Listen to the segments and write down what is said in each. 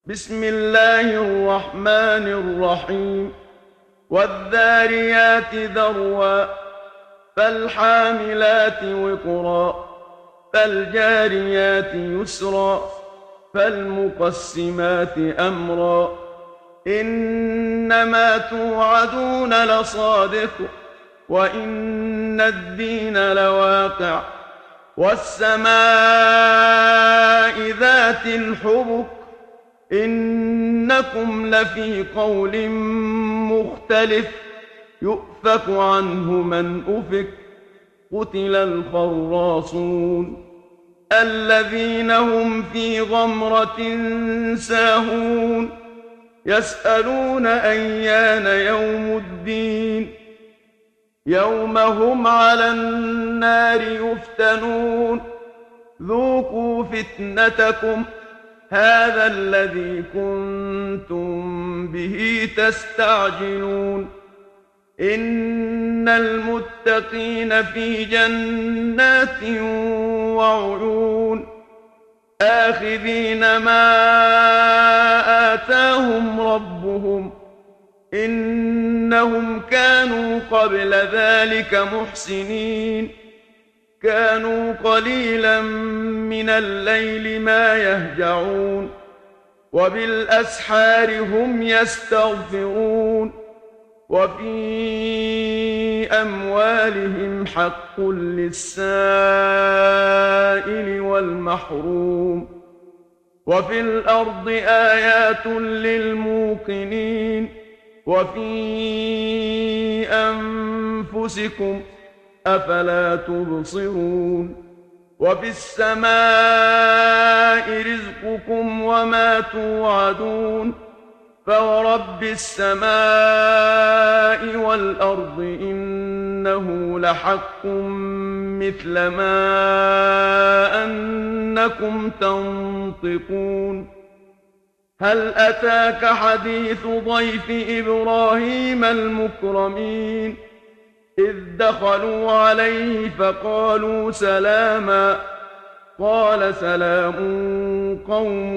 بسم الله الرحمن الرحيم والذاريات ذروا فالحاملات وقرا فالجاريات يسرا فالمقسمات أمرا إنما توعدون لصادق وإن الدين لواقع والسماء ذات الحبك إنكم لفي قول مختلف يؤفك عنه من أفك قتل الخراصون الذين هم في غمرة ساهون يسألون أيان يوم الدين يوم هم على النار يفتنون ذوقوا فتنتكم هذا الذي كنتم به تستعجلون إن المتقين في جنات وعيون آخذين ما آتاهم ربهم إنهم كانوا قبل ذلك محسنين كانوا قليلا من الليل ما يهجعون وبالأسحار هم يستغفرون وفي أموالهم حق للسائل والمحروم وفي الأرض آيات للموقنين وفي أنفسكم أفلا تبصرون وفي السماء رزقكم وما توعدون فورب السماء والأرض إنه لحق مثل ما أنكم تنطقون هل أتاك حديث ضيف إبراهيم المكرمين إذ دخلوا عليه فقالوا سلاما قال سلام قوم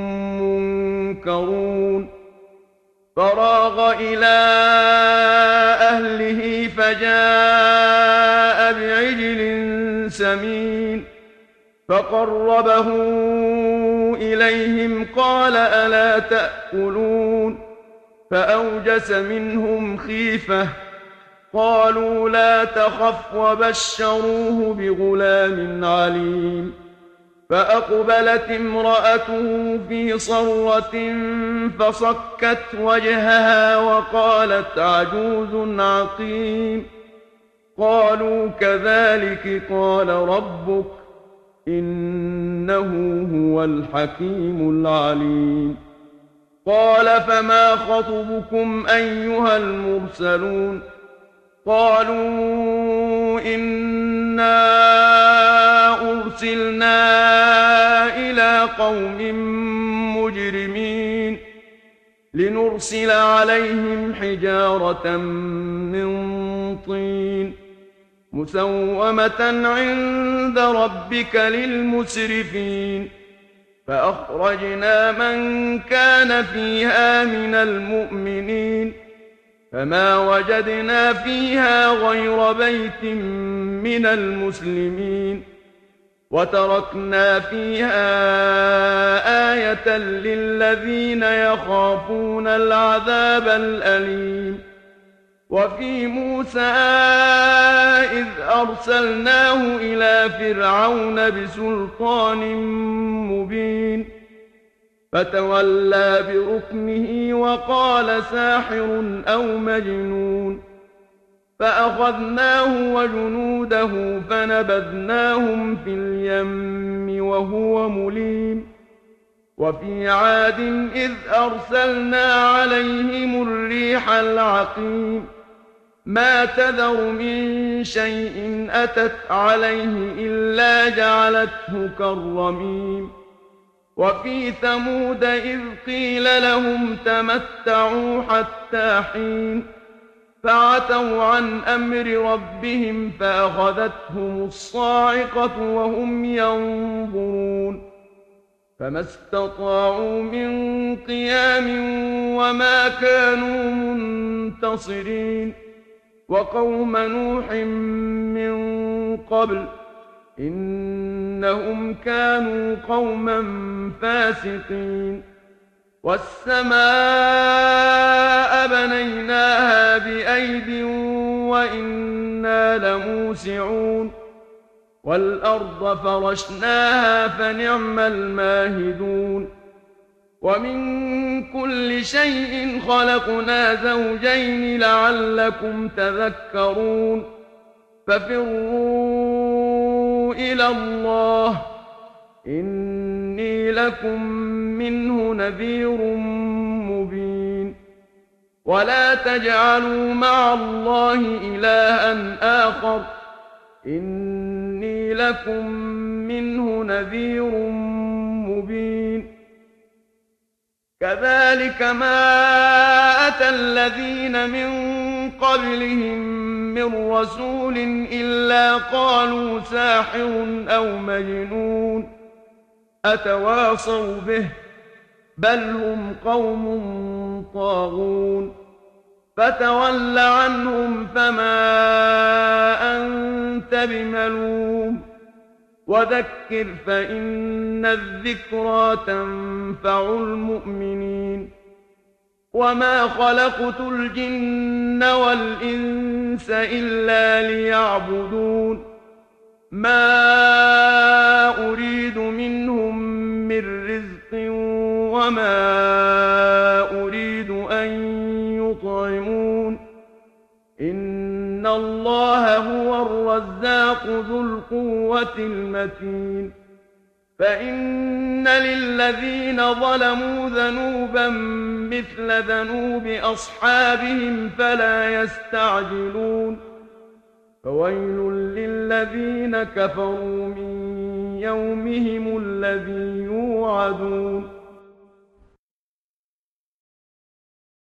منكرون فراغ إلى أهله فجاء بعجل سمين فقربه إليهم قال ألا تأكلون فأوجس منهم خيفة قالوا لا تخف وبشروه بغلام عليم فأقبلت امرأته في صرة فصكت وجهها وقالت عجوز عقيم قالوا كذلك قال ربك إنه هو الحكيم العليم قال فما خطبكم أيها المرسلون قالوا إنا أرسلنا إلى قوم مجرمين لنرسل عليهم حجارة من طين مسومة عند ربك للمسرفين فأخرجنا من كان فيها من المؤمنين فما وجدنا فيها غير بيت من المسلمين وتركنا فيها آية للذين يخافون العذاب الأليم وفي موسى إذ أرسلناه إلى فرعون بسلطان مبين فتولى بركنه وقال ساحر أو مجنون فأخذناه وجنوده فنبذناهم في اليم وهو مليم وفي عاد إذ أرسلنا عليهم الريح العقيم ما تذر من شيء أتت عليه إلا جعلته كالرميم وفي ثمود إذ قيل لهم تمتعوا حتى حين فعتوا عن أمر ربهم فأخذتهم الصاعقة وهم ينظرون فما استطاعوا من قيام وما كانوا منتصرين وقوم نوح من قبل إنهم كانوا قوما فاسقين والسماء بنيناها بأيد وإنا لموسعون والأرض فرشناها فنعم الماهدون ومن كل شيء خلقنا زوجين لعلكم تذكرون ففروا إلى الله إني لكم منه نذير مبين ولا تجعلوا مع الله إلها آخر إني لكم منه نذير مبين كذلك ما أتى الذين من قبلهم من رسول إلا قالوا ساحر أو مجنون أتواصوا به بل هم قوم طاغون فتول عنهم فما أنت بملوم وذكر فإن الذكرى تنفع المؤمنين وما خلقت الجن والإنس إلا ليعبدون ما أريد منهم من رزق وما أريد أن يطعمون إن الله هو الرزاق ذو القوة المتين فإن للذين ظلموا ذنوبا مثل ذنوب أصحابهم فلا يستعجلون فويل للذين كفروا من يومهم الذي يوعدون